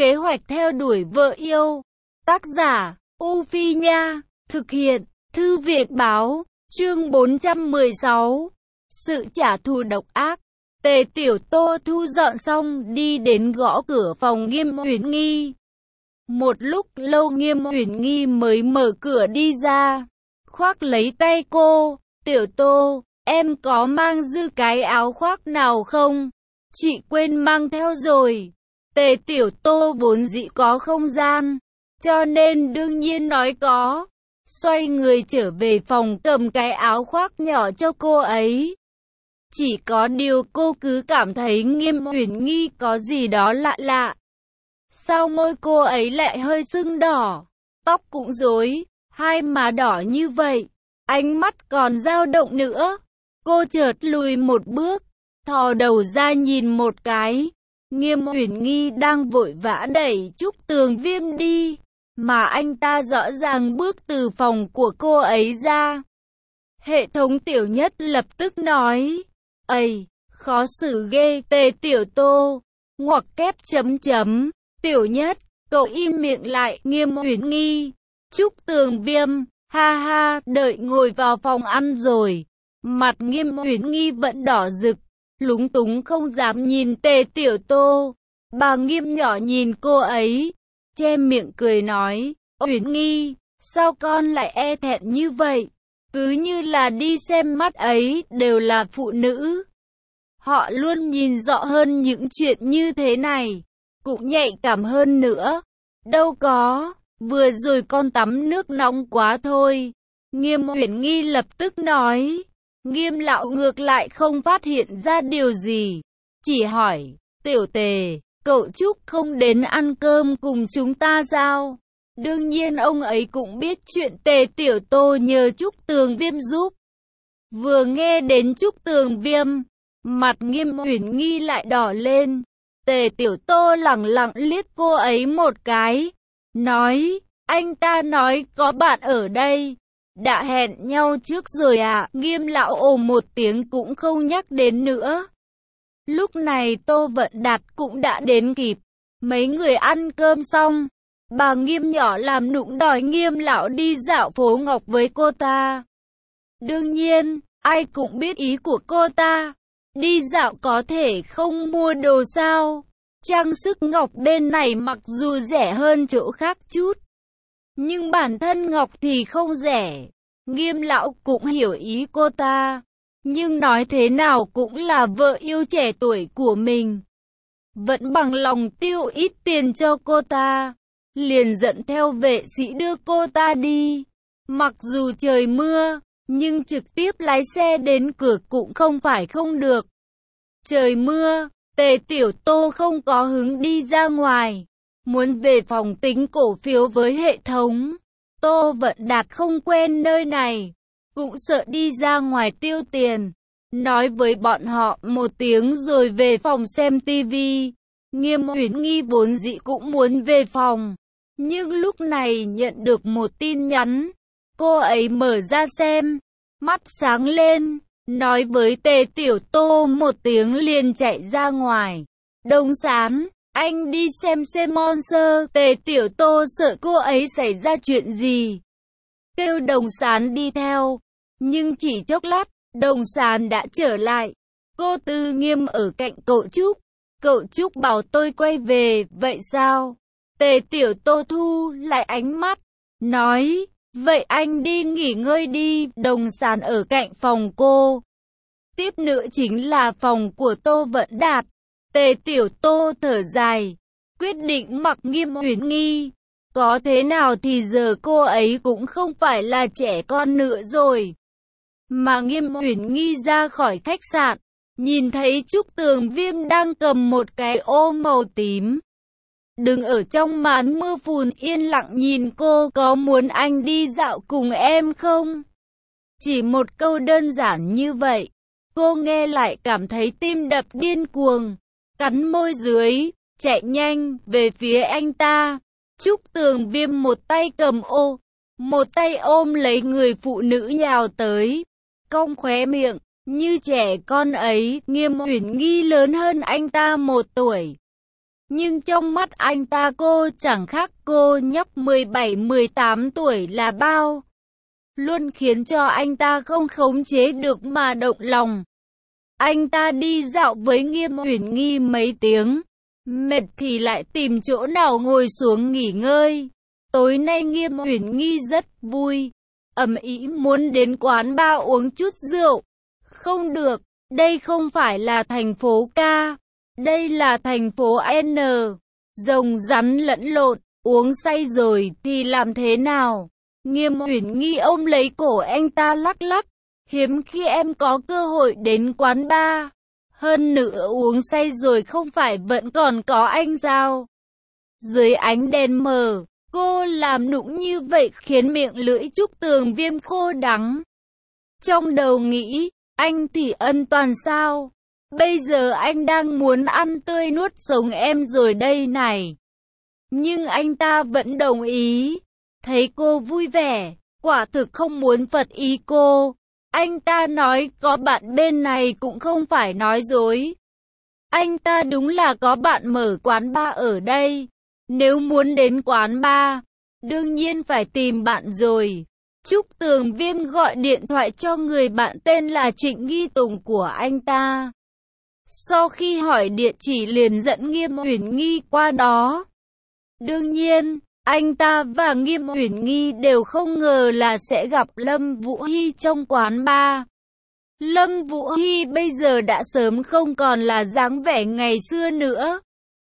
Kế hoạch theo đuổi vợ yêu. Tác giả, U Phi Nha. Thực hiện, Thư viện Báo. Chương 416. Sự trả thù độc ác. Tề Tiểu Tô thu dọn xong đi đến gõ cửa phòng Nghiêm Uyển Nghi. Một lúc lâu Nghiêm Uyển Nghi mới mở cửa đi ra, khoác lấy tay cô. Tiểu Tô, em có mang dư cái áo khoác nào không? Chị quên mang theo rồi. Tề Tiểu Tô vốn dĩ có không gian, cho nên đương nhiên nói có. Xoay người trở về phòng cầm cái áo khoác nhỏ cho cô ấy. Chỉ có điều cô cứ cảm thấy Nghiêm Uyển Nghi có gì đó lạ lạ. Sao môi cô ấy lại hơi sưng đỏ, tóc cũng rối, hai má đỏ như vậy, ánh mắt còn dao động nữa. Cô chợt lùi một bước, thò đầu ra nhìn một cái. Nghiêm Uyển Nghi đang vội vã đẩy Trúc Tường Viêm đi, mà anh ta rõ ràng bước từ phòng của cô ấy ra. Hệ thống Tiểu Nhất lập tức nói, "Ây, khó xử ghê." Tề Tiểu Tô, ngoặc kép chấm chấm, "Tiểu Nhất, cậu im miệng lại." Nghiêm Uyển Nghi, Trúc Tường Viêm, ha ha, đợi ngồi vào phòng ăn rồi. Mặt Nghiêm Uyển Nghi vẫn đỏ rực, lúng túng không dám nhìn Tề Tiểu Tô. Bà Nghiêm nhỏ nhìn cô ấy, che miệng cười nói, "Uyển Nghi, sao con lại e thẹn như vậy? Cứ như là đi xem mắt ấy đều là phụ nữ. Họ luôn nhìn rõ hơn những chuyện như thế này, cũng nhạy cảm hơn nữa." "Đâu có, vừa rồi con tắm nước nóng quá thôi." Nghiêm Uyển Nghi lập tức nói. Nghiêm lão ngược lại không phát hiện ra điều gì, chỉ hỏi, "Tiểu Tề, cậu Trúc không đến ăn cơm cùng chúng ta sao?" Đương nhiên ông ấy cũng biết chuyện Tề Tiểu Tô nhờ Trúc Tường Viêm giúp. Vừa nghe đến Trúc Tường Viêm, mặt Nghiêm Uyển Nghi lại đỏ lên. Tề Tiểu Tô lẳng lặng liếc cô ấy một cái, nói, "Anh ta nói có bạn ở đây. Đã hẹn nhau trước rồi à?" Nghiêm lão ồ một tiếng cũng không nhắc đến nữa. Lúc này Tô Vận Đạt cũng đã đến kịp. Mấy người ăn cơm xong, bà Nghiêm nhỏ làm nũng đòi Nghiêm lão đi dạo phố Ngọc với cô ta. Đương nhiên, ai cũng biết ý của cô ta. Đi dạo có thể không mua đồ sao? Trang sức ngọc bên này mặc dù rẻ hơn chỗ khác chút, nhưng bản thân ngọc thì không rẻ. Nghiêm lão cũng hiểu ý cô ta, nhưng nói thế nào cũng là vợ yêu trẻ tuổi của mình, vẫn bằng lòng tiêu ít tiền cho cô ta. Liền dẫn theo vệ sĩ đưa cô ta đi. Mặc dù trời mưa, nhưng trực tiếp lái xe đến cửa cũng không phải không được. Trời mưa, Tề Tiểu Tô không có hứng đi ra ngoài, muốn về phòng tính cổ phiếu với hệ thống. Tô Vận Đạt không quen nơi này, cũng sợ đi ra ngoài tiêu tiền, nói với bọn họ một tiếng rồi về phòng xem tivi. Nghiêm Uyển Nghi vốn dĩ cũng muốn về phòng, nhưng lúc này nhận được một tin nhắn. Cô ấy mở ra xem, mắt sáng lên, nói với Tề Tiểu Tô một tiếng liền chạy ra ngoài. "Đồng Sán, anh đi xem Monster." Tề Tiểu Tô sợ cô ấy xảy ra chuyện gì, kêu Đồng Sán đi theo, nhưng chỉ chốc lát, Đồng Sán đã trở lại. "Cô Tư Nghiêm ở cạnh cậu Trúc. Cậu Trúc bảo tôi quay về." "Vậy sao?" Tề Tiểu Tô thu lại ánh mắt, nói, "Vậy anh đi nghỉ ngơi đi." Đồng Sán ở cạnh phòng cô. Tiếp nữa chính là phòng của Tô Vận Đạt. Tề Tiểu Tô thở dài, quyết định mặc Nghiêm Uyển Nghi. Có thế nào thì giờ cô ấy cũng không phải là trẻ con nữa rồi. Mà Nghiêm Uyển Nghi ra khỏi khách sạn, nhìn thấy Trúc Tường Viêm đang cầm một cái ô màu tím, đứng ở trong màn mưa phùn yên lặng nhìn cô. "Có muốn anh đi dạo cùng em không?" Chỉ một câu đơn giản như vậy, cô nghe lại cảm thấy tim đập điên cuồng, cắn môi dưới, chạy nhanh về phía anh ta. Trúc Tường Viêm một tay cầm ô, một tay ôm lấy người phụ nữ nhào tới, cong khóe miệng, như trẻ con ấy. Nghiêm Uyển Nghi lớn hơn anh ta 1 tuổi, Nhưng trong mắt anh ta cô chẳng khác cô nhóc 17-18 tuổi là bao. Luôn khiến cho anh ta không khống chế được mà động lòng. Anh ta đi dạo với Nghiêm Uyển Nghi mấy tiếng. Mệt thì lại tìm chỗ nào ngồi xuống nghỉ ngơi. Tối nay Nghiêm Uyển Nghi rất vui. Ầm ĩ muốn đến quán bar uống chút rượu. Không được, đây không phải là thành phố K. Đây là thành phố N. Rồng rắn lẫn lộn, uống say rồi thì làm thế nào? Nghiêm Uyển Nghi ôm lấy cổ anh ta lắc lắc. Hiếm khi em có cơ hội đến quán bar. Hơn nữa uống say rồi không phải vẫn còn có anh sao? Dưới ánh đèn mờ, cô làm nũng như vậy khiến miệng lưỡi Trúc Tường Viêm khô đắng. Trong đầu nghĩ, anh thì ân toàn sao? Bây giờ anh đang muốn ăn tươi nuốt sống em rồi đây này. Nhưng anh ta vẫn đồng ý. Thấy cô vui vẻ, quả thực không muốn phật ý cô. Anh ta nói có bạn bên này cũng không phải nói dối. Anh ta đúng là có bạn mở quán bar ở đây. Nếu muốn đến quán bar, đương nhiên phải tìm bạn rồi. Trúc Tường Viêm gọi điện thoại cho người bạn tên là Trịnh Nghi Tùng của anh ta. Sau khi hỏi địa chỉ liền dẫn Nghiêm Uyển Nghi qua đó. Đương nhiên, anh ta và Nghiêm Uyển Nghi đều không ngờ là sẽ gặp Lâm Vũ Hy trong quán bar. Lâm Vũ Hy bây giờ đã sớm không còn là dáng vẻ ngày xưa nữa.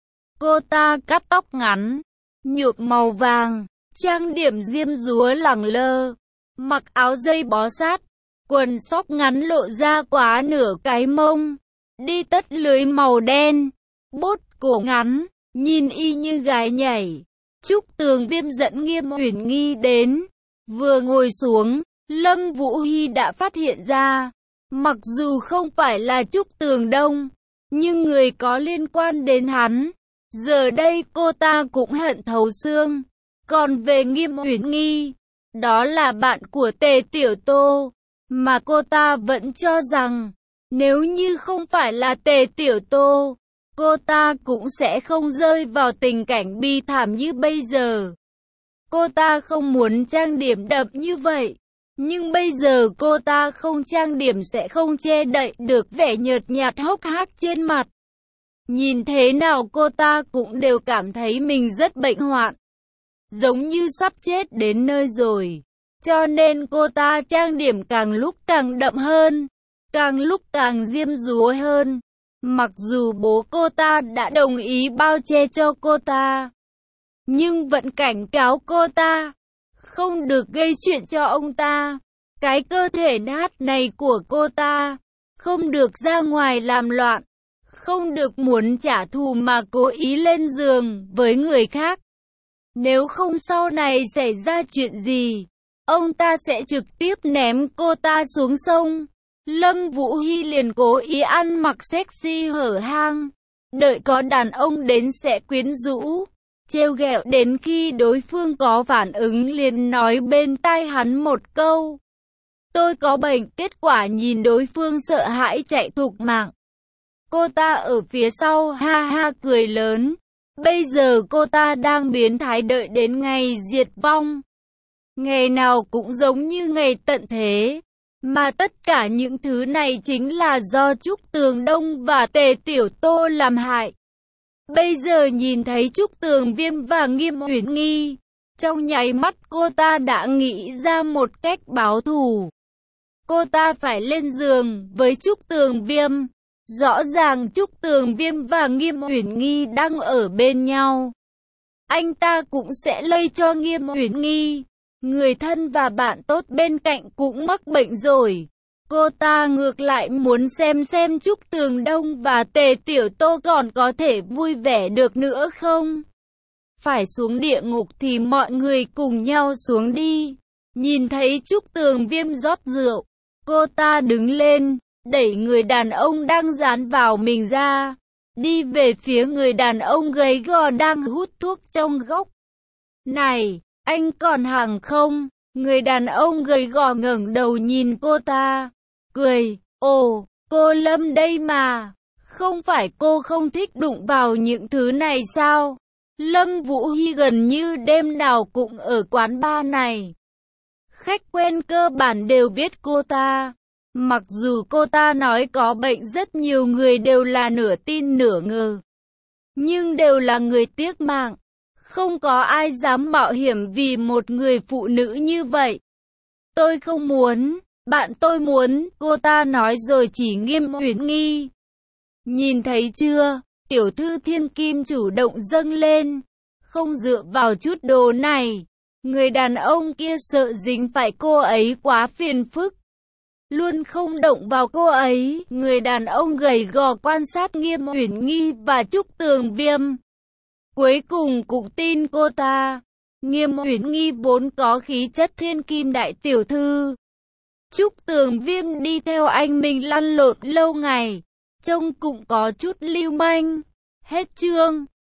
Cô ta cắt tóc ngắn, nhuộm màu vàng, trang điểm diêm dúa lẳng lơ, mặc áo dây bó sát, quần sóc ngắn lộ ra quá nửa cái mông, đi tất lưới màu đen, bốt cổ ngắn, nhìn y như gái nhảy. Trúc Tường Viêm dẫn Nghiêm Uyển Nghi đến, vừa ngồi xuống, Lâm Vũ Hy đã phát hiện ra, mặc dù không phải là Trúc Tường Đông, nhưng người có liên quan đến hắn, giờ đây cô ta cũng hận thấu xương. Còn về Nghiêm Uyển Nghi, đó là bạn của Tề Tiểu Tô, mà cô ta vẫn cho rằng, nếu như không phải là Tề Tiểu Tô, cô ta cũng sẽ không rơi vào tình cảnh bi thảm như bây giờ. Cô ta không muốn trang điểm đậm như vậy, nhưng bây giờ cô ta không trang điểm sẽ không che đậy được vẻ nhợt nhạt hốc hác trên mặt. Nhìn thế nào cô ta cũng đều cảm thấy mình rất bệnh hoạn, giống như sắp chết đến nơi rồi. Cho nên cô ta trang điểm càng lúc càng đậm hơn, càng lúc càng diêm dúa hơn. Mặc dù bố cô ta đã đồng ý bao che cho cô ta, nhưng vẫn cảnh cáo cô ta không được gây chuyện cho ông ta. Cái cơ thể nát này của cô ta không được ra ngoài làm loạn, không được muốn trả thù mà cố ý lên giường với người khác. Nếu không sau này xảy ra chuyện gì, ông ta sẽ trực tiếp ném cô ta xuống sông. Lâm Vũ Hy liền cố ý ăn mặc sexy hở hang, đợi có đàn ông đến sẽ quyến rũ, trêu ghẹo đến khi đối phương có phản ứng liền nói bên tai hắn một câu: tôi có bệnh. Kết quả nhìn đối phương sợ hãi chạy thục mạng. Cô ta ở phía sau ha ha cười lớn. Bây giờ cô ta đang biến thái đợi đến ngày diệt vong. Ngày nào cũng giống như ngày tận thế. Mà tất cả những thứ này chính là do Trúc Tường Đông và Tề Tiểu Tô làm hại. Bây giờ nhìn thấy Trúc Tường Viêm và Nghiêm Uyển Nghi, trong nháy mắt cô ta đã nghĩ ra một cách báo thù. Cô ta phải lên giường với Trúc Tường Viêm. Rõ ràng Trúc Tường Viêm và Nghiêm Uyển Nghi đang ở bên nhau. Anh ta cũng sẽ lây cho Nghiêm Uyển Nghi. Người thân và bạn tốt bên cạnh cũng mắc bệnh rồi. Cô ta ngược lại muốn xem Trúc Tường Đông và Tề Tiểu Tô còn có thể vui vẻ được nữa không. Phải xuống địa ngục thì mọi người cùng nhau xuống đi. Nhìn thấy Trúc Tường Viêm rót rượu, cô ta đứng lên, đẩy người đàn ông đang dán vào mình ra, đi về phía người đàn ông gầy gò đang hút thuốc trong góc. Này, anh còn hàng không? Người đàn ông gầy gò ngẩng đầu nhìn cô ta, cười, ồ, cô Lâm đây mà. Không phải cô không thích đụng vào những thứ này sao? Lâm Vũ Hy gần như đêm nào cũng ở quán bar này. Khách quen cơ bản đều biết cô ta. Mặc dù cô ta nói có bệnh, rất nhiều người đều là nửa tin nửa ngờ. Nhưng đều là người tiếc mạng. Không có ai dám mạo hiểm vì một người phụ nữ như vậy. Tôi không muốn, bạn tôi muốn, cô ta nói rồi chỉ Nghiêm Uyển Nghi. Nhìn thấy chưa, tiểu thư thiên kim chủ động dâng lên. Không dựa vào chút đồ này. Người đàn ông kia sợ dính phải cô ấy quá phiền phức. Luôn không động vào cô ấy. Người đàn ông gầy gò quan sát Nghiêm Uyển Nghi và Trúc Tường Viêm. Cuối cùng cũng tin cô ta. Nghiêm Uyển Nghi vốn có khí chất thiên kim đại tiểu thư. Trúc Tường Viêm đi theo anh mình lăn lộn lâu ngày. Trông cũng có chút lưu manh. Hết chương.